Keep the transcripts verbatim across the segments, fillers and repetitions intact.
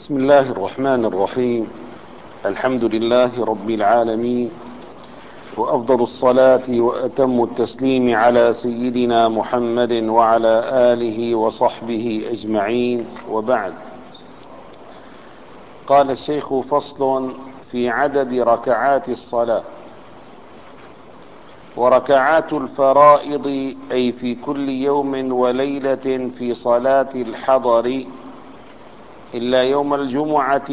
بسم الله الرحمن الرحيم. الحمد لله رب العالمين، وأفضل الصلاة وأتم التسليم على سيدنا محمد وعلى آله وصحبه أجمعين، وبعد. قال الشيخ: فصل في عدد ركعات الصلاة. وركعات الفرائض أي في كل يوم وليلة في صلاة الحضر إلا يوم الجمعة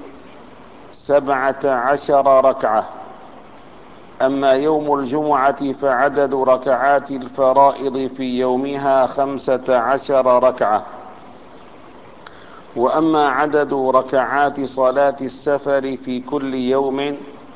سبعة عشر ركعة. أما يوم الجمعة فعدد ركعات الفرائض في يومها خمسة عشر ركعة. وأما عدد ركعات صلاة السفر في كل يوم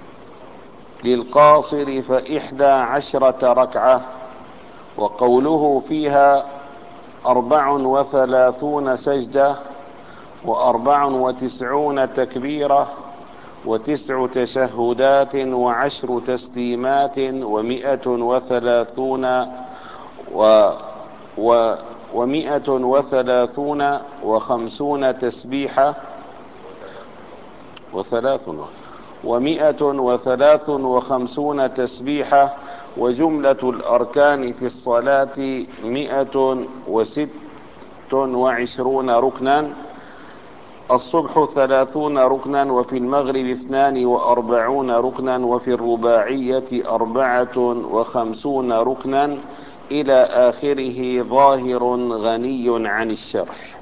للقاصر فإحدى عشرة ركعة. وقوله فيها أربع وثلاثون سجدة وأربع وتسعون تكبيرة وتسع تشهدات وعشر تسليمات ومئة وثلاثون و و ومئة وثلاثون وخمسون تسبيحة وثلاث ومئة وثلاث وخمسون تسبيحة. وجملة الأركان في الصلاة مئة وست وعشرون ركنا. الصبح ثلاثون ركنا، وفي المغرب اثنان وأربعون ركنا، وفي الرباعية أربعة وخمسون ركنا، إلى آخره، ظاهر غني عن الشرح.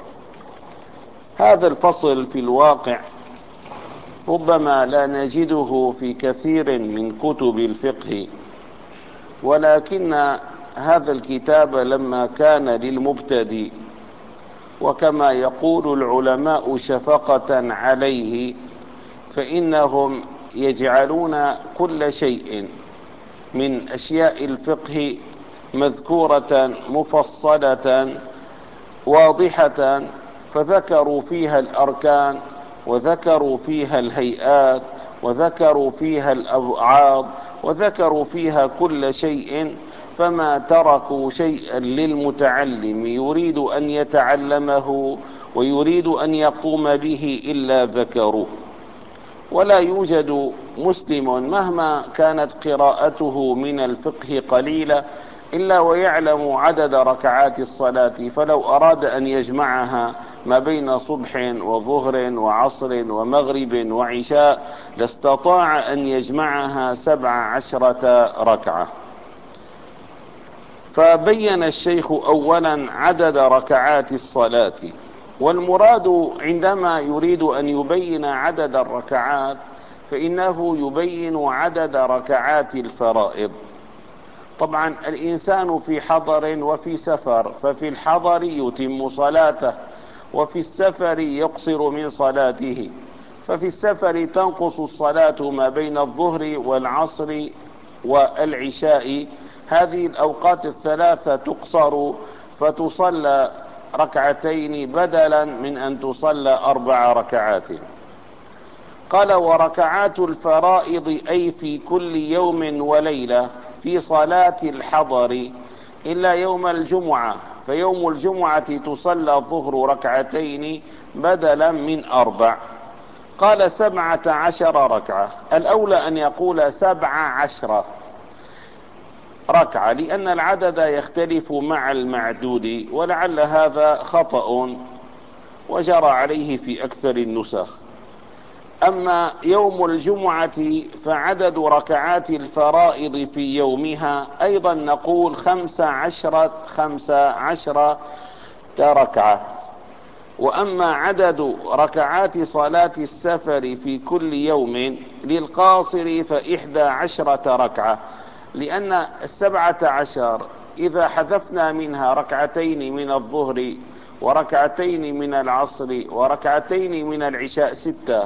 هذا الفصل في الواقع ربما لا نجده في كثير من كتب الفقه، ولكن هذا الكتاب لما كان للمبتدئ، وكما يقول العلماء شفقة عليه، فإنهم يجعلون كل شيء من أشياء الفقه مذكورة مفصلة واضحة، فذكروا فيها الأركان، وذكروا فيها الهيئات، وذكروا فيها الأبعاد، وذكروا فيها كل شيء، فما تركوا شيئا للمتعلم يريد أن يتعلمه ويريد أن يقوم به إلا ذكروه. ولا يوجد مسلم مهما كانت قراءته من الفقه قليلة إلا ويعلم عدد ركعات الصلاة، فلو أراد أن يجمعها ما بين صبح وظهر وعصر ومغرب وعشاء لاستطاع أن يجمعها سبع عشرة ركعة. فبين الشيخ أولا عدد ركعات الصلاة. والمراد عندما يريد أن يبين عدد الركعات فإنه يبين عدد ركعات الفرائض. طبعا الإنسان في حضر وفي سفر، ففي الحضر يتم صلاته، وفي السفر يقصر من صلاته. ففي السفر تنقص الصلاة ما بين الظهر والعصر والعشاء، هذه الأوقات الثلاثة تقصر فتصلى ركعتين بدلا من أن تصلى أربع ركعات. قال: وركعات الفرائض أي في كل يوم وليلة في صلاة الحضر إلا يوم الجمعة، فيوم الجمعة تصلى الظهر ركعتين بدلا من أربع. قال: سبعة عشر ركعة. الأولى أن يقول سبع عشرة ركعة، لأن العدد يختلف مع المعدود، ولعل هذا خطأ وجرى عليه في أكثر النسخ. أما يوم الجمعة فعدد ركعات الفرائض في يومها أيضا نقول خمس عشرة خمس عشرة ركعة. وأما عدد ركعات صلاة السفر في كل يوم للقاصر فإحدى عشرة ركعة، لأن السبعة عشر إذا حذفنا منها ركعتين من الظهر وركعتين من العصر وركعتين من العشاء ستة،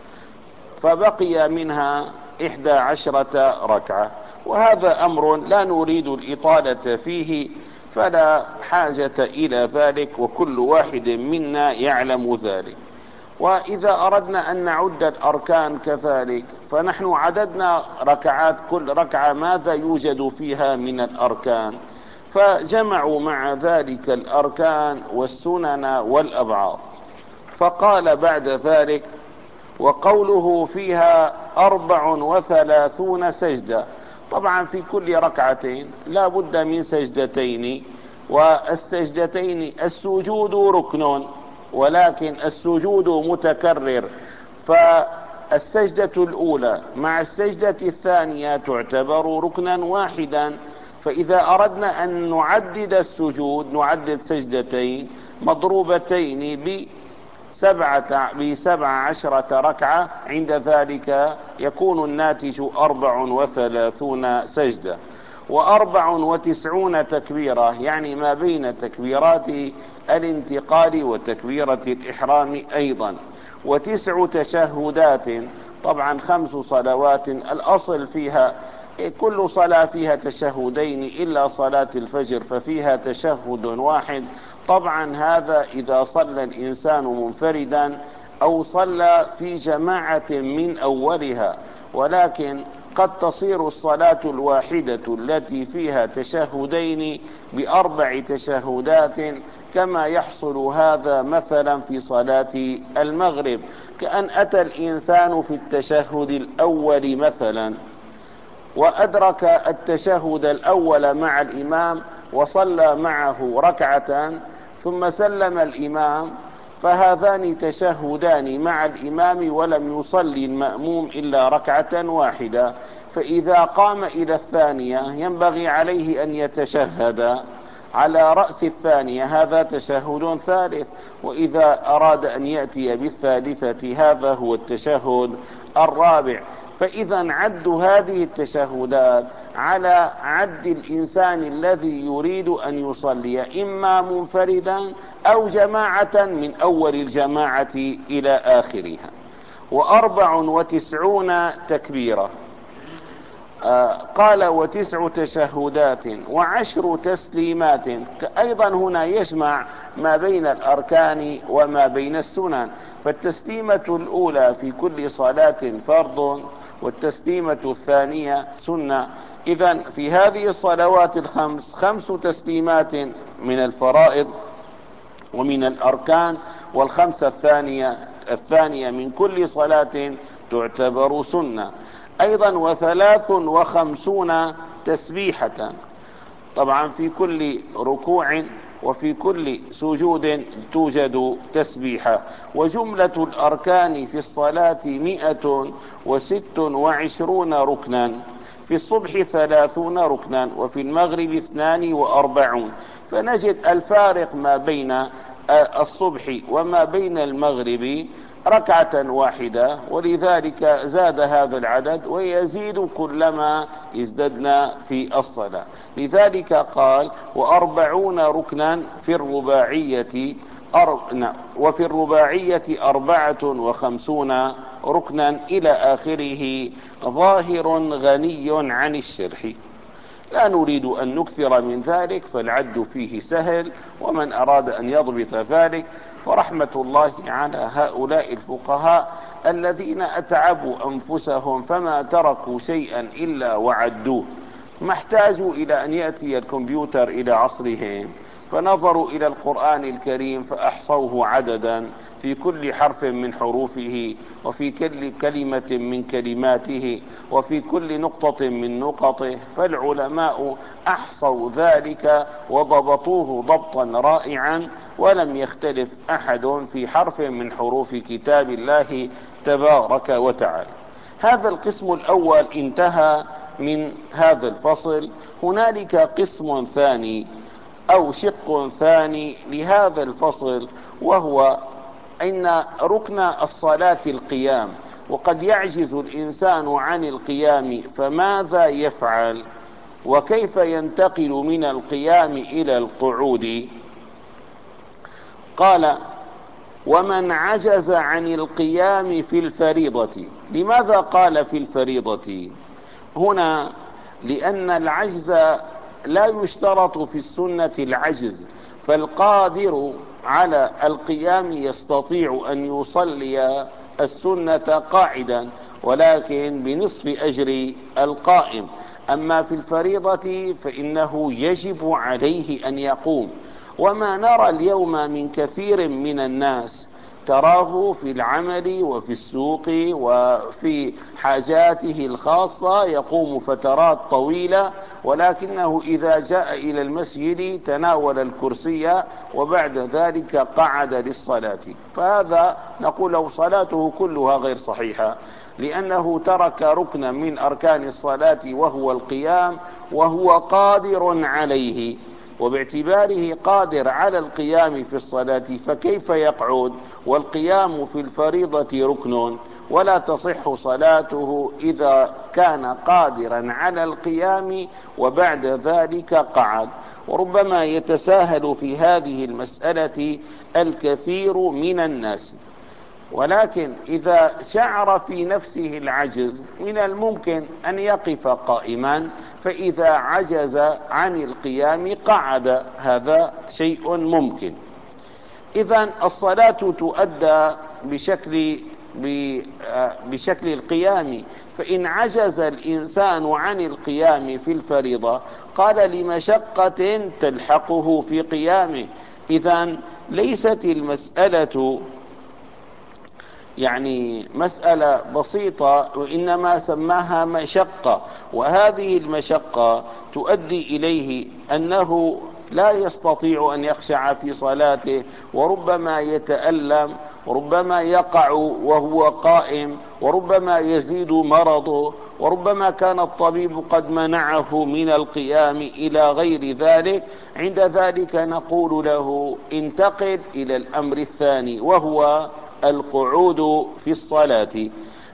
فبقي منها إحدى عشرة ركعة. وهذا أمر لا نريد الإطالة فيه، فلا حاجة إلى ذلك، وكل واحد منا يعلم ذلك. وإذا أردنا أن نعد الأركان كذلك فنحن عددنا ركعات كل ركعة ماذا يوجد فيها من الأركان، فجمعوا مع ذلك الأركان والسنن والأبعاد. فقال بعد ذلك: وقوله فيها أربع وثلاثون سجدة. طبعا في كل ركعتين لا بد من سجدتين، والسجدتين السجود ركن، ولكن السجود متكرر، فالسجدة الأولى مع السجدة الثانية تعتبر ركنا واحدا. فإذا أردنا أن نعدد السجود نعدد سجدتين مضروبتين بسبعة, بسبع عشرة ركعة، عند ذلك يكون الناتج أربع وثلاثون سجدة وأربع وتسعون تكبيرة، يعني ما بين تكبيرات الانتقال وتكبيرة الإحرام أيضا، وتسع تشهدات. طبعا خمس صلوات الأصل فيها كل صلاة فيها تشهدين إلا صلاة الفجر ففيها تشهد واحد. طبعا هذا إذا صلى الإنسان منفردا أو صلى في جماعة من أولها، ولكن قد تصير الصلاة الواحدة التي فيها تشهدين بأربع تشهدات، كما يحصل هذا مثلا في صلاة المغرب، كأن أتى الإنسان في التشهد الأول مثلا وأدرك التشهد الأول مع الإمام وصلى معه ركعة ثم سلم الإمام، فهذان تشهدان مع الإمام ولم يصلي المأموم إلا ركعة واحدة، فإذا قام إلى الثانية ينبغي عليه أن يتشهد على رأس الثانية، هذا تشهد ثالث، وإذا أراد أن يأتي بالثالثة هذا هو التشهد الرابع. فإذا عد هذه التشهدات على عد الإنسان الذي يريد أن يصلي إما منفردا أو جماعة من أول الجماعة إلى آخرها. وأربع وتسعون تكبيرة. آه قال: وتسع تشهدات وعشر تسليمات. أيضا هنا يجمع ما بين الأركان وما بين السنن، فالتسليمة الأولى في كل صلاة فرض، والتسليمة الثانية سنة. إذن في هذه الصلوات الخمس خمس تسليمات من الفرائض ومن الأركان، والخمسة الثانية الثانية من كل صلاة تعتبر سنة أيضا. وثلاث وخمسون تسبيحة، طبعا في كل ركوع وفي كل سجود توجد تسبيحة. وجملة الأركان في الصلاة مئة وست وعشرون ركنا، في الصبح ثلاثون ركنا وفي المغرب اثنان وأربعون. فنجد الفارق ما بين الصبح وما بين المغرب ركعة واحدة، ولذلك زاد هذا العدد ويزيد كلما ازددنا في الصلاة. لذلك قال: وأربعون ركنا في الرباعية أر... وفي الرباعية أربعة وخمسون ركنا إلى آخره، ظاهر غني عن الشرح. لا نريد أن نكثر من ذلك، فالعد فيه سهل، ومن أراد أن يضبط ذلك فرحمة الله على هؤلاء الفقهاء الذين أتعبوا أنفسهم فما تركوا شيئا إلا وعدوه، ما احتاجوا إلى أن يأتي الكمبيوتر إلى عصرهم فنظروا إلى القرآن الكريم فأحصوه عددا في كل حرف من حروفه، وفي كل كلمة من كلماته، وفي كل نقطة من نقطه. فالعلماء أحصوا ذلك وضبطوه ضبطا رائعا، ولم يختلف أحد في حرف من حروف كتاب الله تبارك وتعالى. هذا القسم الأول انتهى من هذا الفصل. هنالك قسم ثاني أو شق ثاني لهذا الفصل، وهو أن ركن الصلاة القيام، وقد يعجز الإنسان عن القيام، فماذا يفعل؟ وكيف ينتقل من القيام إلى القعود؟ قال: ومن عجز عن القيام في الفريضة. لماذا قال في الفريضة هنا؟ لأن العجز لا يشترط في السنة العجز، فالقادر على القيام يستطيع أن يصلي السنة قاعدا، ولكن بنصف أجر القائم. أما في الفريضة فإنه يجب عليه أن يقوم. وما نرى اليوم من كثير من الناس تراه في العمل وفي السوق وفي حاجاته الخاصة يقوم فترات طويلة، ولكنه إذا جاء إلى المسجد تناول الكرسي وبعد ذلك قعد للصلاة، فهذا نقول له صلاته كلها غير صحيحة، لأنه ترك ركنا من أركان الصلاة وهو القيام، وهو قادر عليه، وباعتباره قادر على القيام في الصلاة فكيف يقعد؟ والقيام في الفريضة ركن، ولا تصح صلاته إذا كان قادرا على القيام وبعد ذلك قعد. وربما يتساهل في هذه المسألة الكثير من الناس، ولكن إذا شعر في نفسه العجز من الممكن أن يقف قائما، فإذا عجز عن القيام قعد، هذا شيء ممكن. إذن الصلاة تؤدى بشكل بشكل القيام، فإن عجز الإنسان عن القيام في الفريضة قال لمشقة تلحقه في قيامه. إذن ليست المسألة يعني مسألة بسيطة، وإنما سماها مشقة، وهذه المشقة تؤدي إليه أنه لا يستطيع أن يخشع في صلاته، وربما يتألم، وربما يقع وهو قائم، وربما يزيد مرضه، وربما كان الطبيب قد منعه من القيام إلى غير ذلك. عند ذلك نقول له انتقل إلى الأمر الثاني وهو القعود في الصلاة.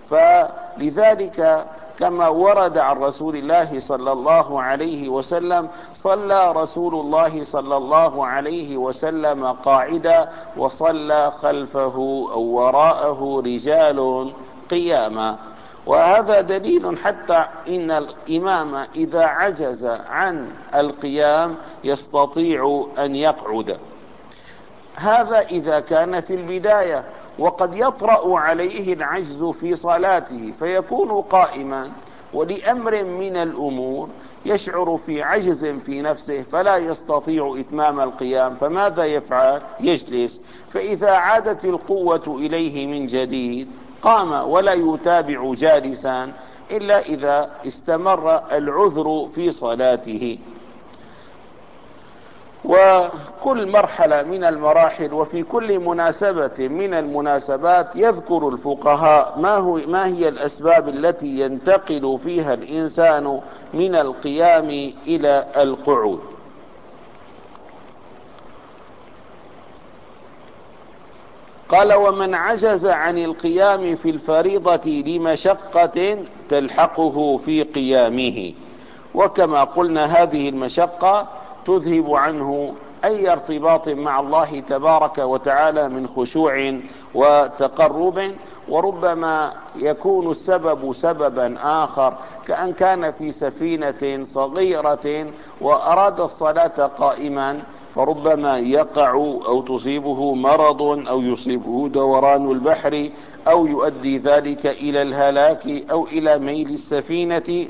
فلذلك كما ورد عن رسول الله صلى الله عليه وسلم صلى رسول الله صلى الله عليه وسلم قاعدا، وصلى خلفه أو وراءه رجال قياما. وهذا دليل حتى إن الإمام إذا عجز عن القيام يستطيع أن يقعد. هذا إذا كان في البداية، وقد يطرأ عليه العجز في صلاته فيكون قائما، ولأمر من الأمور يشعر في عجز في نفسه فلا يستطيع إتمام القيام، فماذا يفعل؟ يجلس، فإذا عادت القوة إليه من جديد قام ولا يتابع جالسا إلا إذا استمر العذر في صلاته. وكل مرحلة من المراحل وفي كل مناسبة من المناسبات يذكر الفقهاء ما هو ما هي الأسباب التي ينتقل فيها الإنسان من القيام إلى القعود. قال: ومن عجز عن القيام في الفريضة لمشقة تلحقه في قيامه. وكما قلنا هذه المشقة تذهب عنه أي ارتباط مع الله تبارك وتعالى من خشوع وتقرب، وربما يكون السبب سببا آخر، كأن كان في سفينة صغيرة وأراد الصلاة قائما فربما يقع أو تصيبه مرض أو يصيبه دوران البحر أو يؤدي ذلك إلى الهلاك أو إلى ميل السفينة،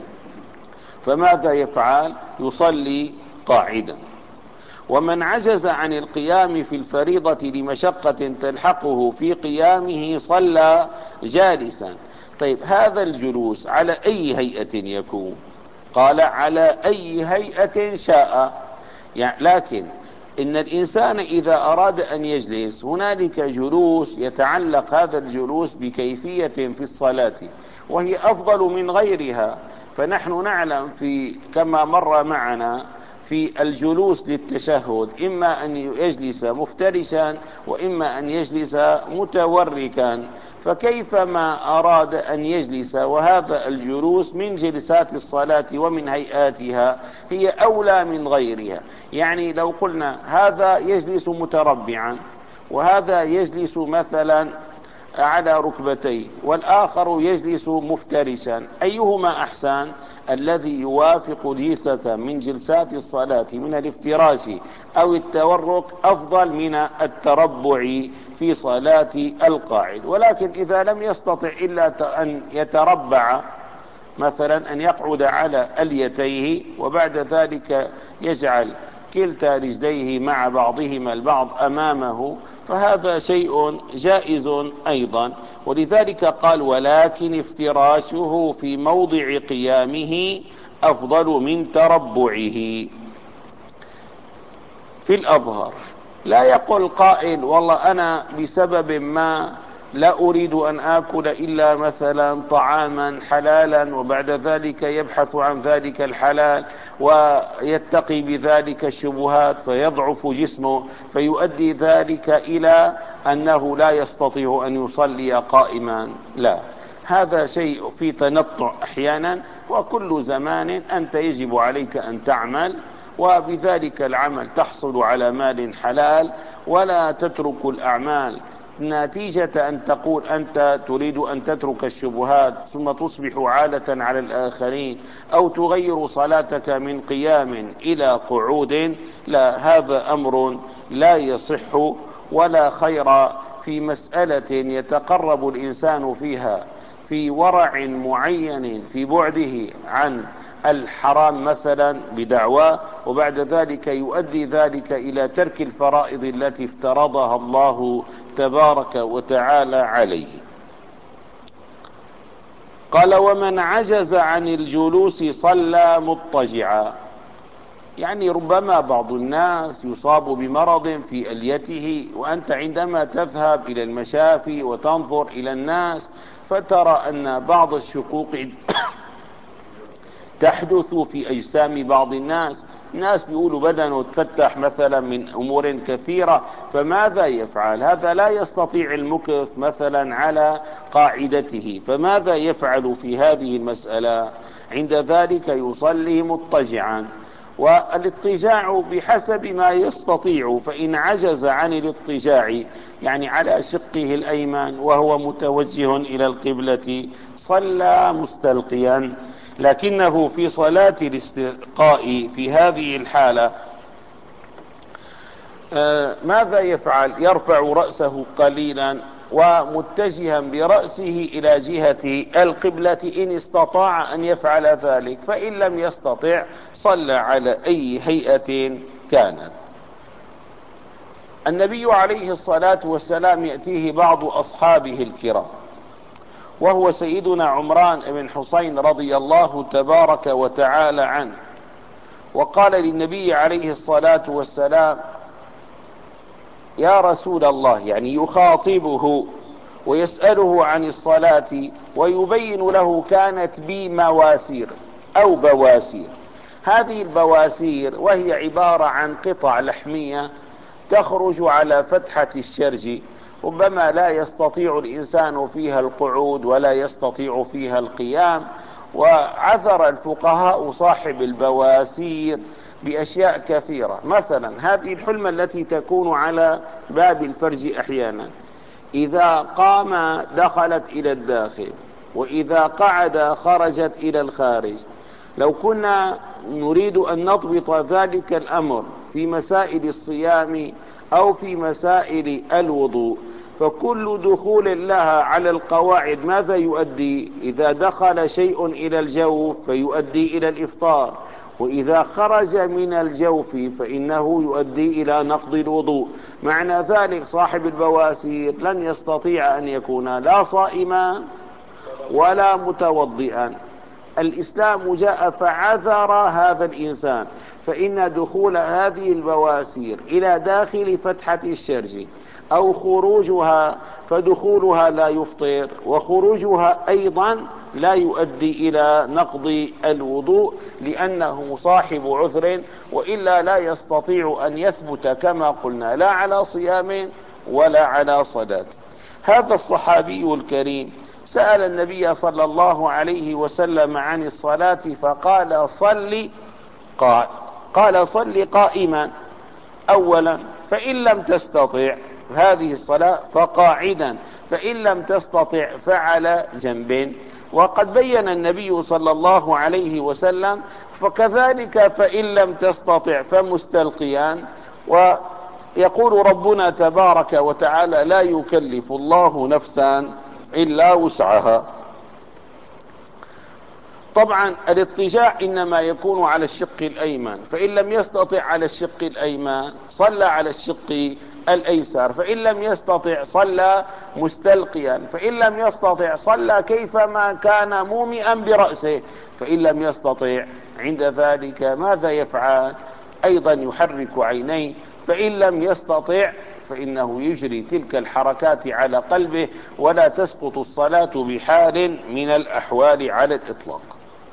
فماذا يفعل؟ يصلي قاعدا. ومن عجز عن القيام في الفريضة لمشقة تلحقه في قيامه صلى جالسا. طيب، هذا الجلوس على أي هيئة يكون؟ قال: على أي هيئة شاء. يعني لكن إن الإنسان إذا أراد أن يجلس هنالك جلوس يتعلق هذا الجلوس بكيفية في الصلاة وهي أفضل من غيرها. فنحن نعلم في كما مر معنا في الجلوس للتشهد إما أن يجلس مفترشا وإما أن يجلس متوركا، فكيفما أراد أن يجلس وهذا الجلوس من جلسات الصلاة ومن هيئاتها هي أولى من غيرها. يعني لو قلنا هذا يجلس متربعا وهذا يجلس مثلا على ركبتيه والآخر يجلس مفترشا، أيهما أحسن؟ الذي يوافق جلسة من جلسات الصلاة من الافتراش أو التورك أفضل من التربع في صلاة القاعد. ولكن إذا لم يستطع إلا أن يتربع، مثلا أن يقعد على اليتيه وبعد ذلك يجعل كلتا رجليه مع بعضهما البعض أمامه، فهذا شيء جائز أيضا. ولذلك قال ولكن افتراشه في موضع قيامه أفضل من تربعه في الأظهر. لا يقول قائل والله أنا بسبب ما لا أريد أن آكل إلا مثلا طعاما حلالا، وبعد ذلك يبحث عن ذلك الحلال ويتقي بذلك الشبهات فيضعف جسمه، فيؤدي ذلك إلى أنه لا يستطيع أن يصلي قائما. لا، هذا شيء في تنطع أحيانا، وكل زمان أنت يجب عليك أن تعمل، وبذلك العمل تحصل على مال حلال، ولا تترك الأعمال نتيجة أن تقول أنت تريد أن تترك الشبهات ثم تصبح عالة على الآخرين، أو تغير صلاتك من قيام إلى قعود. لا، هذا أمر لا يصح ولا خير في مسألة يتقرب الإنسان فيها في ورع معين في بعده عن الحرام مثلا بدعواه، وبعد ذلك يؤدي ذلك إلى ترك الفرائض التي افترضها الله تبارك وتعالى عليه. قال ومن عجز عن الجلوس صلى مضطجعا. يعني ربما بعض الناس يصاب بمرض في أليته، وأنت عندما تذهب إلى المشافي وتنظر إلى الناس فترى أن بعض الشقوق تحدث في أجسام بعض الناس. الناس بيقولوا بدنه تفتح مثلا من أمور كثيرة، فماذا يفعل؟ هذا لا يستطيع المكث مثلا على قاعدته، فماذا يفعل في هذه المسألة؟ عند ذلك يصلي مضطجعا، والاضطجاع بحسب ما يستطيع، فإن عجز عن الاضطجاع يعني على شقه الأيمن وهو متوجه إلى القبلة صلى مستلقيا. لكنه في صلاة الاستسقاء في هذه الحالة آه ماذا يفعل؟ يرفع رأسه قليلا ومتجها برأسه إلى جهة القبلة إن استطاع أن يفعل ذلك، فإن لم يستطع صلى على أي هيئة كانت. النبي عليه الصلاة والسلام يأتيه بعض أصحابه الكرام، وهو سيدنا عمران بن حسين رضي الله تبارك وتعالى عنه، وقال للنبي عليه الصلاة والسلام يا رسول الله، يعني يخاطبه ويسأله عن الصلاة ويبين له كانت بي مواسير أو بواسير. هذه البواسير وهي عبارة عن قطع لحمية تخرج على فتحة الشرج، ربما لا يستطيع الإنسان فيها القعود ولا يستطيع فيها القيام، وعذر الفقهاء صاحب البواسير بأشياء كثيرة. مثلا هذه الحلمة التي تكون على باب الفرج أحيانا، إذا قام دخلت إلى الداخل، وإذا قعد خرجت إلى الخارج. لو كنا نريد أن نضبط ذلك الأمر في مسائل الصيام أو في مسائل الوضوء، فكل دخول لها على القواعد ماذا يؤدي؟ إذا دخل شيء إلى الجوف فيؤدي إلى الإفطار، وإذا خرج من الجوف فإنه يؤدي إلى نقض الوضوء. معنى ذلك صاحب البواسير لن يستطيع أن يكون لا صائما ولا متوضئا. الإسلام جاء فعذر هذا الإنسان، فإن دخول هذه البواسير إلى داخل فتحة الشرج أو خروجها، فدخولها لا يفطر، وخروجها أيضا لا يؤدي إلى نقض الوضوء، لأنه صاحب عذر، وإلا لا يستطيع أن يثبت كما قلنا لا على صيام ولا على صلاة. هذا الصحابي الكريم سأل النبي صلى الله عليه وسلم عن الصلاة فقال صل قال قال صل قائما أولا، فإن لم تستطع هذه الصلاة فقاعدا، فإن لم تستطع فعلى جنب. وقد بين النبي صلى الله عليه وسلم فكذلك فإن لم تستطع فمستلقيا. ويقول ربنا تبارك وتعالى لا يكلف الله نفسا إلا وسعها. طبعا الاضطجاع إنما يكون على الشق الأيمن، فإن لم يستطع على الشق الأيمن صلى على الشق الأيسر، فإن لم يستطع صلى مستلقيا، فإن لم يستطع صلى كيفما كان مومئا برأسه، فإن لم يستطع عند ذلك ماذا يفعل؟ أيضا يحرك عينيه، فإن لم يستطع فإنه يجري تلك الحركات على قلبه، ولا تسقط الصلاة بحال من الأحوال على الإطلاق.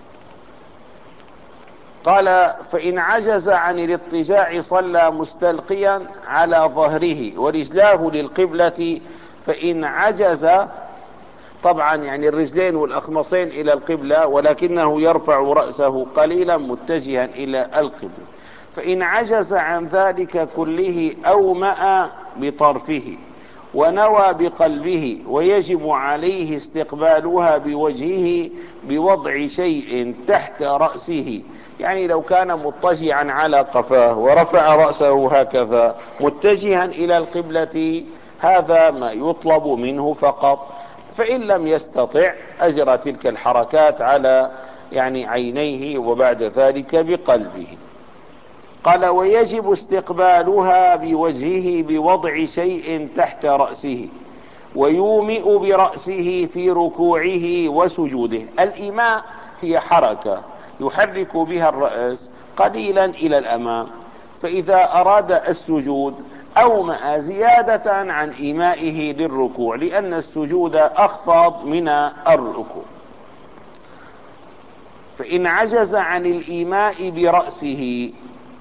قال: فإن عجز عن الاضطجاع صلى مستلقيا على ظهره ورجلاه للقبلة. فإن عجز، طبعا يعني الرجلين والأخمصين إلى القبلة، ولكنه يرفع رأسه قليلا متجها إلى القبلة. فإن عجز عن ذلك كله أومأ بطرفه ونوى بقلبه، ويجب عليه استقبالها بوجهه بوضع شيء تحت رأسه. يعني لو كان مضطجعا على قفاه ورفع رأسه هكذا متجها إلى القبلة، هذا ما يطلب منه فقط. فإن لم يستطع أجرى تلك الحركات على يعني عينيه وبعد ذلك بقلبه. قال: ويجب استقبالها بوجهه بوضع شيء تحت رأسه، ويومئ برأسه في ركوعه وسجوده. الإيماء هي حركة يحرك بها الرأس قليلا إلى الأمام، فإذا أراد السجود أومأ زيادة عن إيمائه للركوع، لأن السجود أخفض من الركوع. فإن عجز عن الإيماء برأسه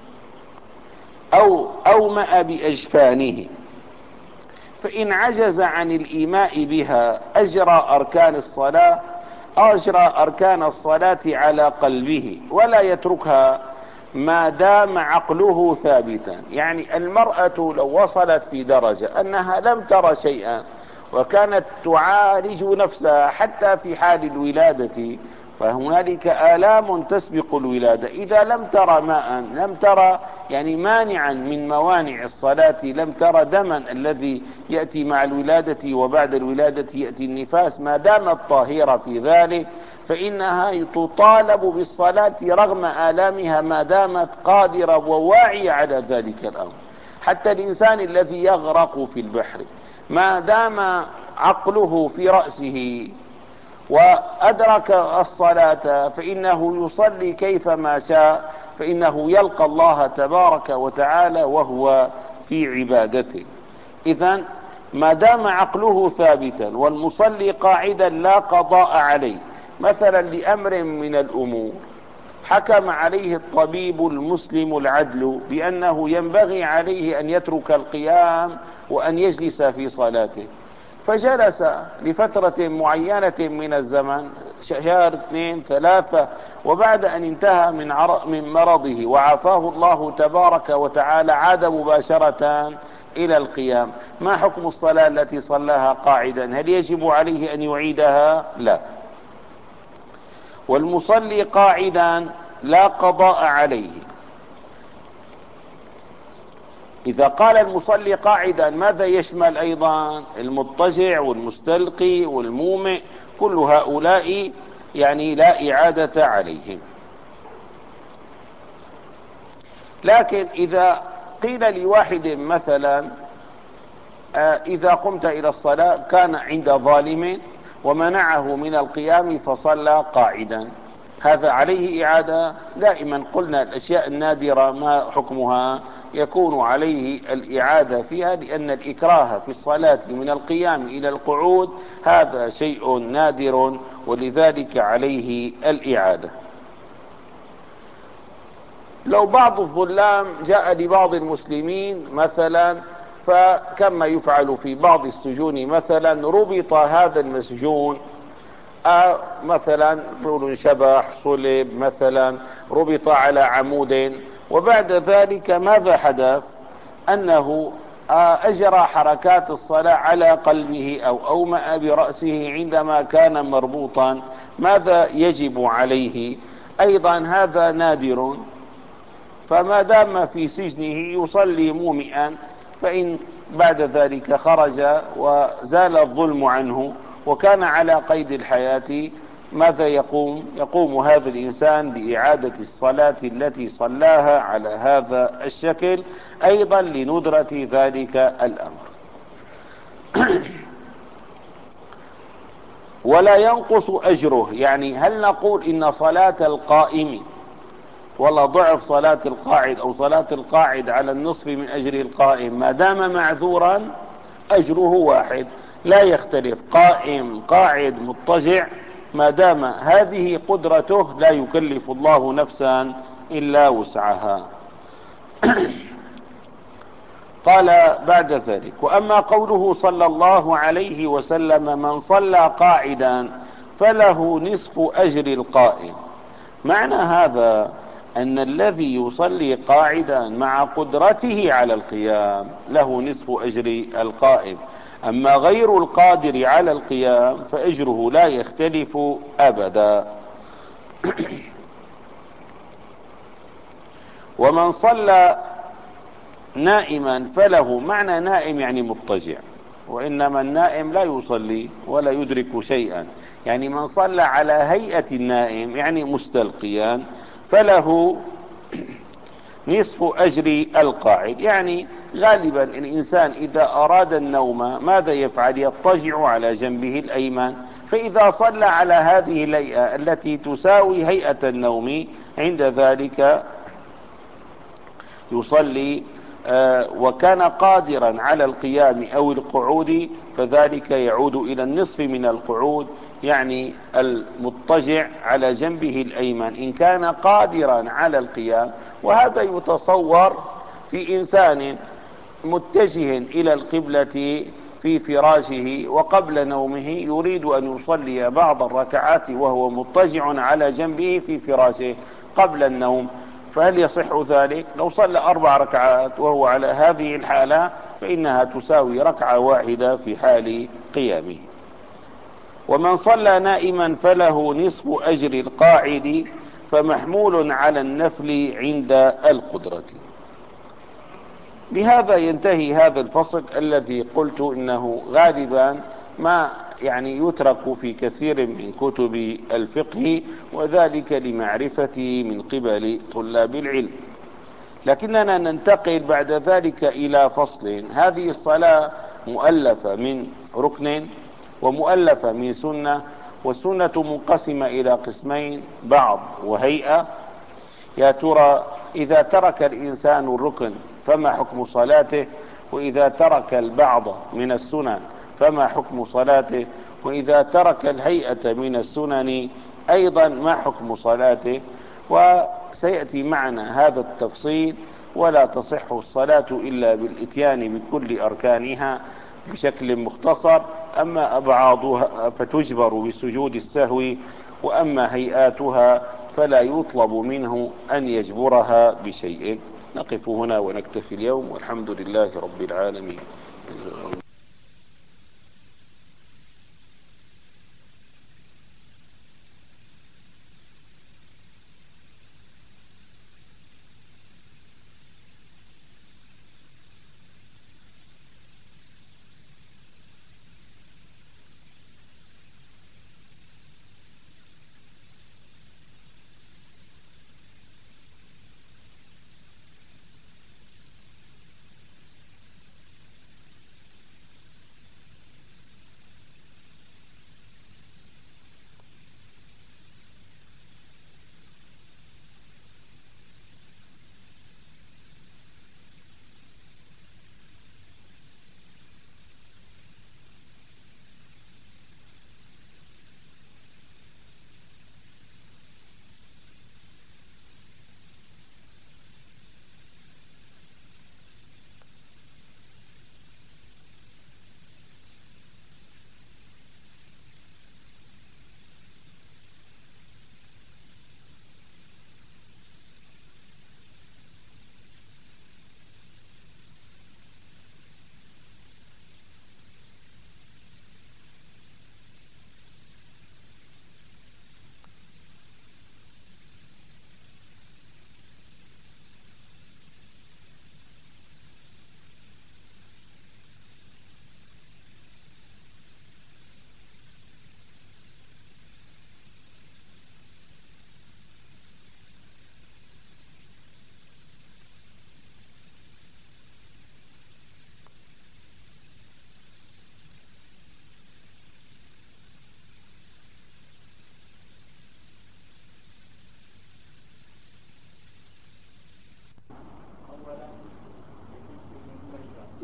أو أومأ بأجفانه. فإن عجز عن الإيماء بها أجرى أركان الصلاة أجرى أركان الصلاة على قلبه، ولا يتركها ما دام عقله ثابتا. يعني المرأة لو وصلت في درجة أنها لم ترى شيئا وكانت تعالج نفسها حتى في حال الولادة، فهنالك آلام تسبق الولادة، إذا لم ترى ماء، لم ترى يعني مانعا من موانع الصلاة، لم ترى دما الذي يأتي مع الولادة وبعد الولادة يأتي النفاس، ما دامت طاهرة في ذلك فإنها تطالب بالصلاة رغم آلامها ما دامت قادرة وواعية على ذلك الأمر. حتى الإنسان الذي يغرق في البحر ما دام عقله في رأسه وأدرك الصلاة فإنه يصلي كيفما شاء، فإنه يلقى الله تبارك وتعالى وهو في عبادته. إذن ما دام عقله ثابتا والمصلي قاعدا لا قضاء عليه، مثلا لأمر من الأمور حكم عليه الطبيب المسلم العدل بأنه ينبغي عليه أن يترك القيام وأن يجلس في صلاته، فجلس لفترة معينة من الزمن، شهر اثنين ثلاثة، وبعد أن انتهى من من مرضه وعافاه الله تبارك وتعالى عاد مباشرة إلى القيام. ما حكم الصلاة التي صلاها قاعدا؟ هل يجب عليه أن يعيدها؟ لا. والمصلي قاعدا لا قضاء عليه. إذا قال المصلي قاعدا ماذا يشمل أيضا؟ المضطجع والمستلقي والمومئ، كل هؤلاء يعني لا إعادة عليهم. لكن إذا قيل لواحد مثلا إذا قمت إلى الصلاة كان عند ظالم ومنعه من القيام فصلى قاعدا، هذا عليه إعادة؟ دائما قلنا الأشياء النادرة ما حكمها؟ يكون عليه الإعادة فيها، لأن الإكراه في الصلاة من القيام إلى القعود هذا شيء نادر، ولذلك عليه الإعادة. لو بعض الظلام جاء لبعض المسلمين مثلا، فكما يفعل في بعض السجون مثلا، ربط هذا المسجون آه مثلا رجل شبح صلب مثلا، ربط على عمود، وبعد ذلك ماذا حدث؟ أنه آه أجرى حركات الصلاة على قلبه أو أومأ برأسه عندما كان مربوطا، ماذا يجب عليه؟ أيضا هذا نادر، فما دام في سجنه يصلي مومئا، فإن بعد ذلك خرج وزال الظلم عنه وكان على قيد الحياة ماذا يقوم؟ يقوم هذا الإنسان بإعادة الصلاة التي صلاها على هذا الشكل أيضا لندرة ذلك الأمر. ولا ينقص أجره. يعني هل نقول إن صلاة القائم ولا ضعف صلاة القاعد أو صلاة القاعد على النصف من أجر القائم؟ ما دام معذورا أجره واحد لا يختلف، قائم قاعد مضطجع، ما دام هذه قدرته لا يكلف الله نفسا إلا وسعها. قال بعد ذلك: وأما قوله صلى الله عليه وسلم: من صلى قاعدا فله نصف أجر القائم. معنى هذا أن الذي يصلي قاعدا مع قدرته على القيام له نصف أجر القائم، أما غير القادر على القيام فأجره لا يختلف أبدا. ومن صلى نائما فله، معنى نائم يعني مضطجع، وإنما النائم لا يصلي ولا يدرك شيئا، يعني من صلى على هيئة النائم يعني مستلقيا فله نصف أجر القاعد. يعني غالبا الإنسان إذا أراد النوم ماذا يفعل؟ يضطجع على جنبه الأيمن، فإذا صلى على هذه الهيئة التي تساوي هيئة النوم عند ذلك يصلي آه وكان قادرا على القيام أو القعود فذلك يعود إلى النصف من القعود، يعني المضطجع على جنبه الأيمن إن كان قادرا على القيام. وهذا يتصور في إنسان متجه إلى القبلة في فراشه وقبل نومه يريد أن يصلي بعض الركعات وهو مضطجع على جنبه في فراشه قبل النوم، فهل يصح ذلك؟ لو صلى أربع ركعات وهو على هذه الحالة فإنها تساوي ركعة واحدة في حال قيامه. ومن صلى نائما فله نصف أجر القاعد، فمحمول على النفل عند القدرة. بهذا ينتهي هذا الفصل الذي قلت إنه غالبا ما يعني يترك في كثير من كتب الفقه، وذلك لمعرفته من قبل طلاب العلم. لكننا ننتقل بعد ذلك إلى فصل. هذه الصلاة مؤلفة من ركن ومؤلفة من سنة، والسنة منقسمة إلى قسمين: بعض وهيئة. يا ترى إذا ترك الإنسان الركن فما حكم صلاته؟ وإذا ترك البعض من السنن فما حكم صلاته؟ وإذا ترك الهيئة من السنن أيضا ما حكم صلاته؟ وسيأتي معنا هذا التفصيل. ولا تصح الصلاة إلا بالإتيان بكل أركانها بشكل مختصر، أما أبعاضها فتجبر بسجود السهو، وأما هيئاتها فلا يطلب منه أن يجبرها بشيء. نقف هنا ونكتفي اليوم، والحمد لله رب العالمين.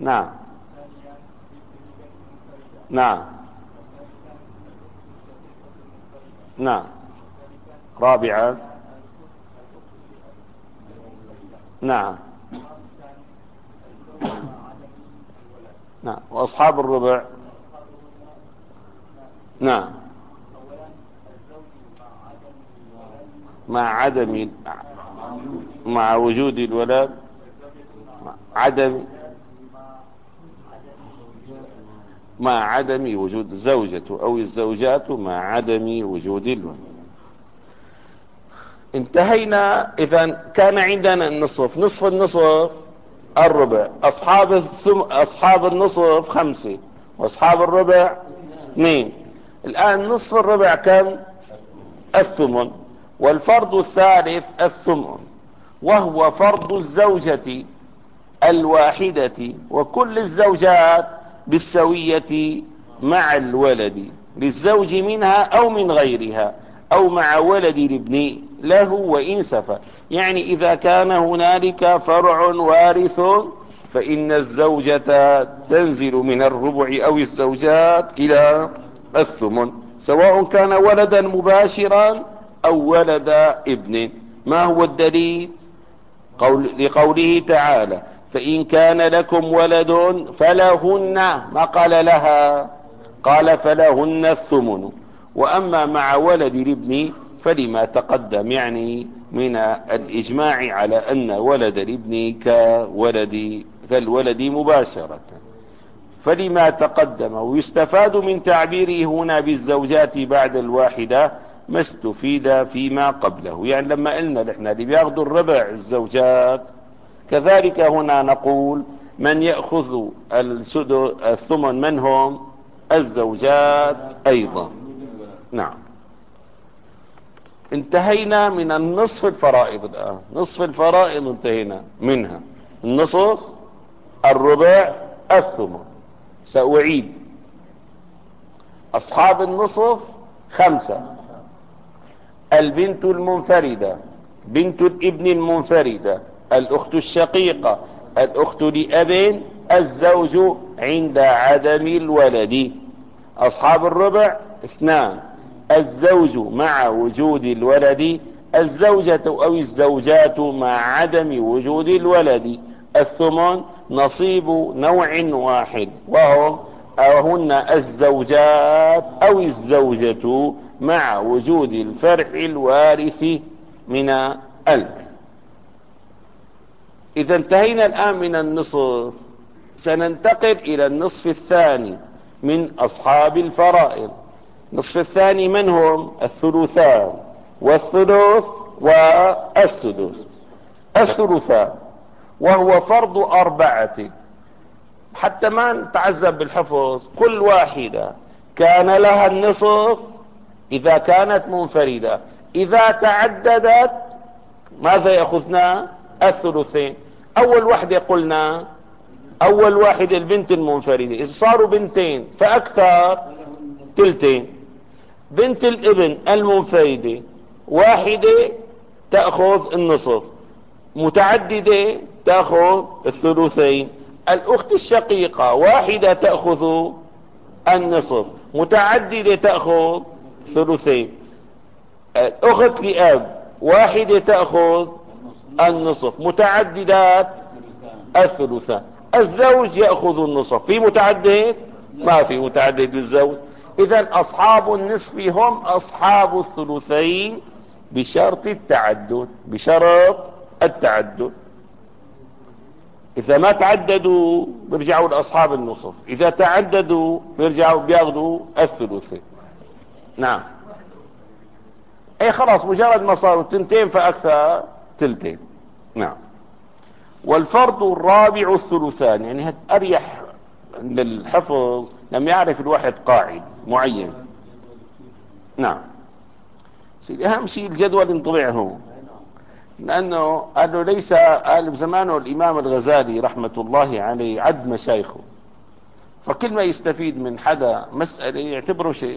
نعم نعم نعم. رابعا نعم نعم. وأصحاب الربع نعم مع عدم مع وجود الولد عدم مع عدم وجود الزوجة أو الزوجات مع عدم وجود الولد. انتهينا. إذا كان عندنا النصف، نصف النصف الربع، أصحاب الثم أصحاب النصف خمسة، وأصحاب الربع اثنين. الآن نصف الربع كم؟ الثمن. والفرض الثالث الثمن، وهو فرض الزوجة الواحدة وكل الزوجات بالسوية مع الولد للزوج منها أو من غيرها أو مع ولد الابن له وإن سفى. يعني إذا كان هنالك فرع وارث فإن الزوجة تنزل من الربع أو الزوجات إلى الثمن، سواء كان ولدا مباشرا أو ولد ابن. ما هو الدليل؟ قول لقوله تعالى: فإن كان لكم ولد فلهن، ما قال لها، قال فلهن الثمن. وأما مع ولد الابن فلما تقدم، يعني من الإجماع على أن ولد الابن كولد كالولد مباشرة، فلما تقدم. ويستفاد من تعبيره هنا بالزوجات بعد الواحدة ما استفيد فيما قبله. يعني لما قلنا نحن اللي بياخذوا الربع الزوجات، كذلك هنا نقول من يأخذ الثمن من هم؟ الزوجات أيضا. نعم. انتهينا من النصف الفرائض. الآن نصف الفرائض انتهينا منها، النصف الربع الثمن. سأعيد: أصحاب النصف خمسة: البنت المنفردة، بنت الابن المنفردة، الأخت الشقيقة، الأخت لأب، الزوج عند عدم الولد. أصحاب الربع اثنان: الزوج مع وجود الولد، الزوجة أو الزوجات مع عدم وجود الولد. الثمن نصيب نوع واحد، وهم أهن الزوجات أو الزوجة مع وجود الفرع الوارث من الأب. إذا انتهينا الآن من النصف، سننتقل إلى النصف الثاني من أصحاب الفرائض. النصف الثاني من هم؟ الثلثان والثلث والسدس. الثلثان وهو فرض أربعة، حتى ما نتعذب بالحفظ. كل واحدة كان لها النصف إذا كانت منفردة، إذا تعددت ماذا يأخذنا؟ الثلثين. أول واحدة قلنا أول واحدة البنت المنفردة، إذا صاروا بنتين فأكثر تلتين. بنت الابن المنفردة واحدة تأخذ النصف، متعددة تأخذ الثلثين. الأخت الشقيقة واحدة تأخذ النصف، متعددة تأخذ ثلثين. الأخت لأب واحدة تأخذ النصف، متعددات الثلثان. الزوج يأخذ النصف. في متعدد؟ ما في متعدد الزوج. إذن أصحاب النصف هم أصحاب الثلثين بشرط التعدد، بشرط التعدد. إذا ما تعددوا بيرجعوا لأصحاب النصف، إذا تعددوا بيرجعوا بياخذوا الثلثين. نعم. اي خلاص، مجرد ما صاروا تنتين فأكثر تلتين. نعم. والفرض الرابع الثلثان، يعني أريح للحفظ لم يعرف الواحد قاعد معين. نعم. أهم شيء الجدول انطبعه، لأنه قالوا ليس قال بزمانه الإمام الغزالي رحمة الله عليه عد مشايخه، فكل ما يستفيد من حدا مسألة يعتبره شيخ.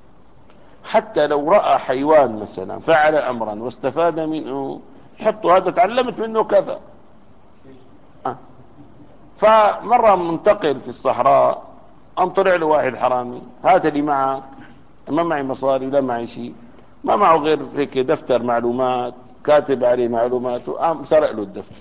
حتى لو رأى حيوان مثلا فعل أمرا واستفاد منه، يحطوا هذا تعلمت منه كذا. أه. فمرة منتقل في الصحراء، قام طلع له واحد حرامي، هات لي معك. ما معي مصاري ولا معي شيء، ما معه غير هيك دفتر معلومات كاتب عليه معلومات، وقام سرق له الدفتر.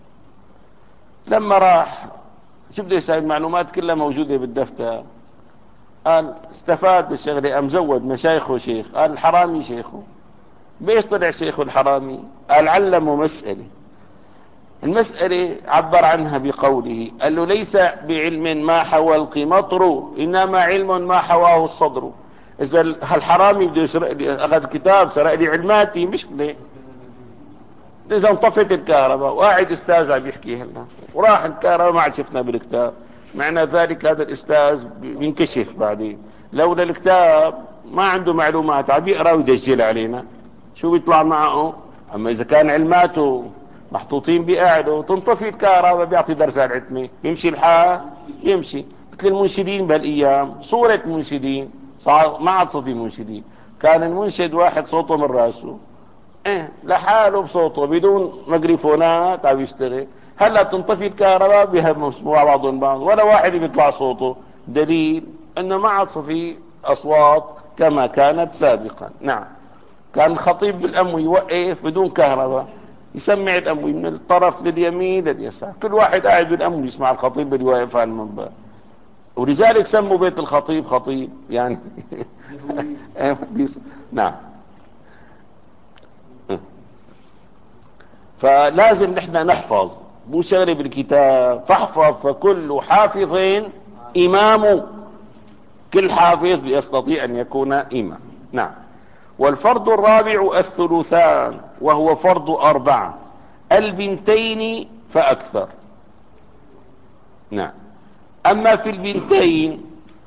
لما راح شو بده يسوي؟ المعلومات كلها موجودة بالدفتر. قال استفاد بالشغلة، قام زود مشايخه شيخ. قال الحرامي شيخه. بإيش طلع شيخه الحرامي؟ قال علمه مسألة. المسألة عبر عنها بقوله، قال له ليس بعلم ما حوى القمطر، إنما علم ما حواه الصدر. إذا الحرامي بده يسرق لي، أخذ كتاب سرق لي علماتي، مشكلة. إذا انطفت الكهرباء وقاعد أستاذ عم يحكي هلا وراح الكهرباء ما عاد شفنا بالكتاب، معنى ذلك هذا الأستاذ بينكشف بعدين. لولا الكتاب ما عنده معلومات، عم يقرأ ويدجل علينا، شو بيطلع معه؟ أما إذا كان علماته محطوطين بقاعده، تنطفي الكهرباء بيعطي درس على العتمة، يمشي الحال يمشي. مثل المنشدين بهالأيام، صورة منشدين صار ما عاد صفي منشدين. كان المنشد واحد صوته من راسه، ايه لحاله بصوته بدون ميكروفونات عم يشتغل. هلا تنطفي الكهرباء بهم مسموع بعضهم بعض، ولا واحد بيطلع صوته. دليل انه ما عاد صفي اصوات كما كانت سابقا. نعم، كان الخطيب بالأموي يوقف بدون كهرباء، يسمع الأموي من الطرف لليمين لليسار، كل واحد قاعد بالأموي يسمع الخطيب اللي واقف على المنبر. ولذلك سموا بيت الخطيب خطيب يعني. نعم. فلازم نحن نحفظ، مو شغله بالكتاب. فاحفظ فكل حافظ إمام، كل حافظ يستطيع أن يكون إمام. نعم. والفرض الرابع الثلثان، وهو فرض أربعة، البنتين فأكثر. نعم. أما في البنتين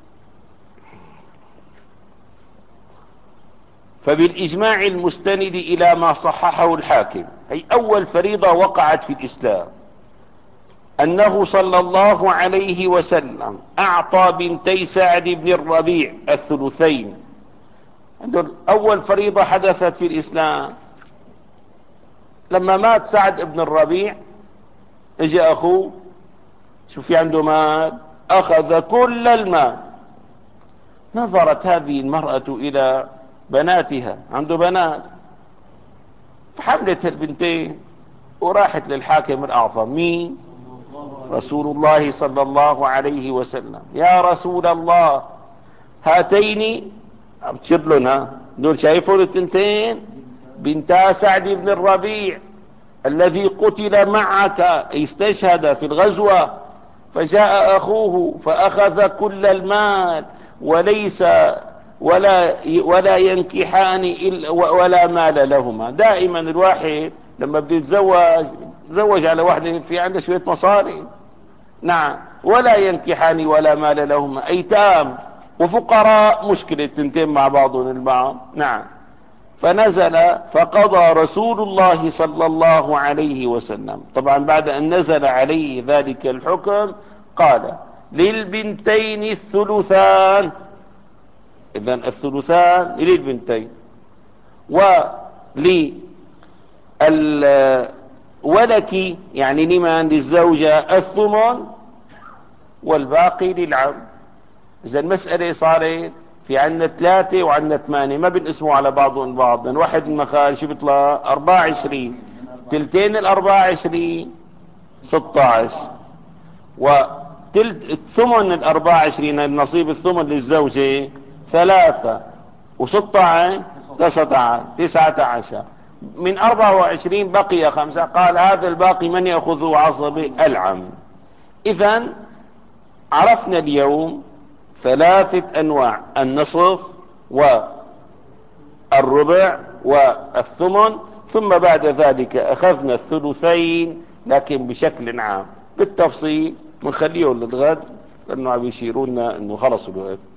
فبالإجماع المستند إلى ما صححه الحاكم، أي أول فريضة وقعت في الإسلام، أنه صلى الله عليه وسلم أعطى بنتي سعد بن الربيع الثلثين. أول فريضة حدثت في الإسلام لما مات سعد بن الربيع، اجى أخوه، شو في عنده مال، أخذ كل المال. نظرت هذه المرأة إلى بناتها، عنده بنات، فحملت البنتين وراحت للحاكم الأعظم. مين؟ رسول الله صلى الله عليه وسلم. يا رسول الله، هاتين ابشر لنا، دول شايفون التنتين بنتا سعد بن الربيع الذي قتل معك، استشهد في الغزوة، فجاء أخوه فأخذ كل المال، وليس ولا ولا ينكحان إلا ولا مال لهما. دائما الواحد لما بده يتزوج تزوج على واحدة في عندها شوية مصاري. نعم. ولا ينكحان ولا مال لهما، أيتام وفقراء، مشكلة تنتين مع بعضهم البعض. نعم. فنزل فقضى رسول الله صلى الله عليه وسلم، طبعا بعد أن نزل عليه ذلك الحكم، قال للبنتين الثلثان. إذن الثلثان للبنتين، ولك يعني لمن؟ للزوجة الثمن، والباقي للعم. إذا المسألة صارت في عنا ثلاثة وعنا ثمانية، ما بنقسموا على بعضهم بعض. من واحد المخارج شو بيطلع؟ أربعة وعشرين. تلتين الأربعة وعشرين ستة عشر، وتلت الثمن الأربعة وعشرين النصيب الثمن للزوجة ثلاثة، وستة عشر تسعة عشر تسعة عشر. من أربعة وعشرين بقي خمسة، قال هذا الباقي من يأخذه عصبة؟ العم. إذن عرفنا اليوم ثلاثة أنواع: النصف والربع والثمن، ثم بعد ذلك أخذنا الثلثين لكن بشكل عام. بالتفصيل منخليهم للغد لأنه عم يشيرون أنه خلصوا الوقت.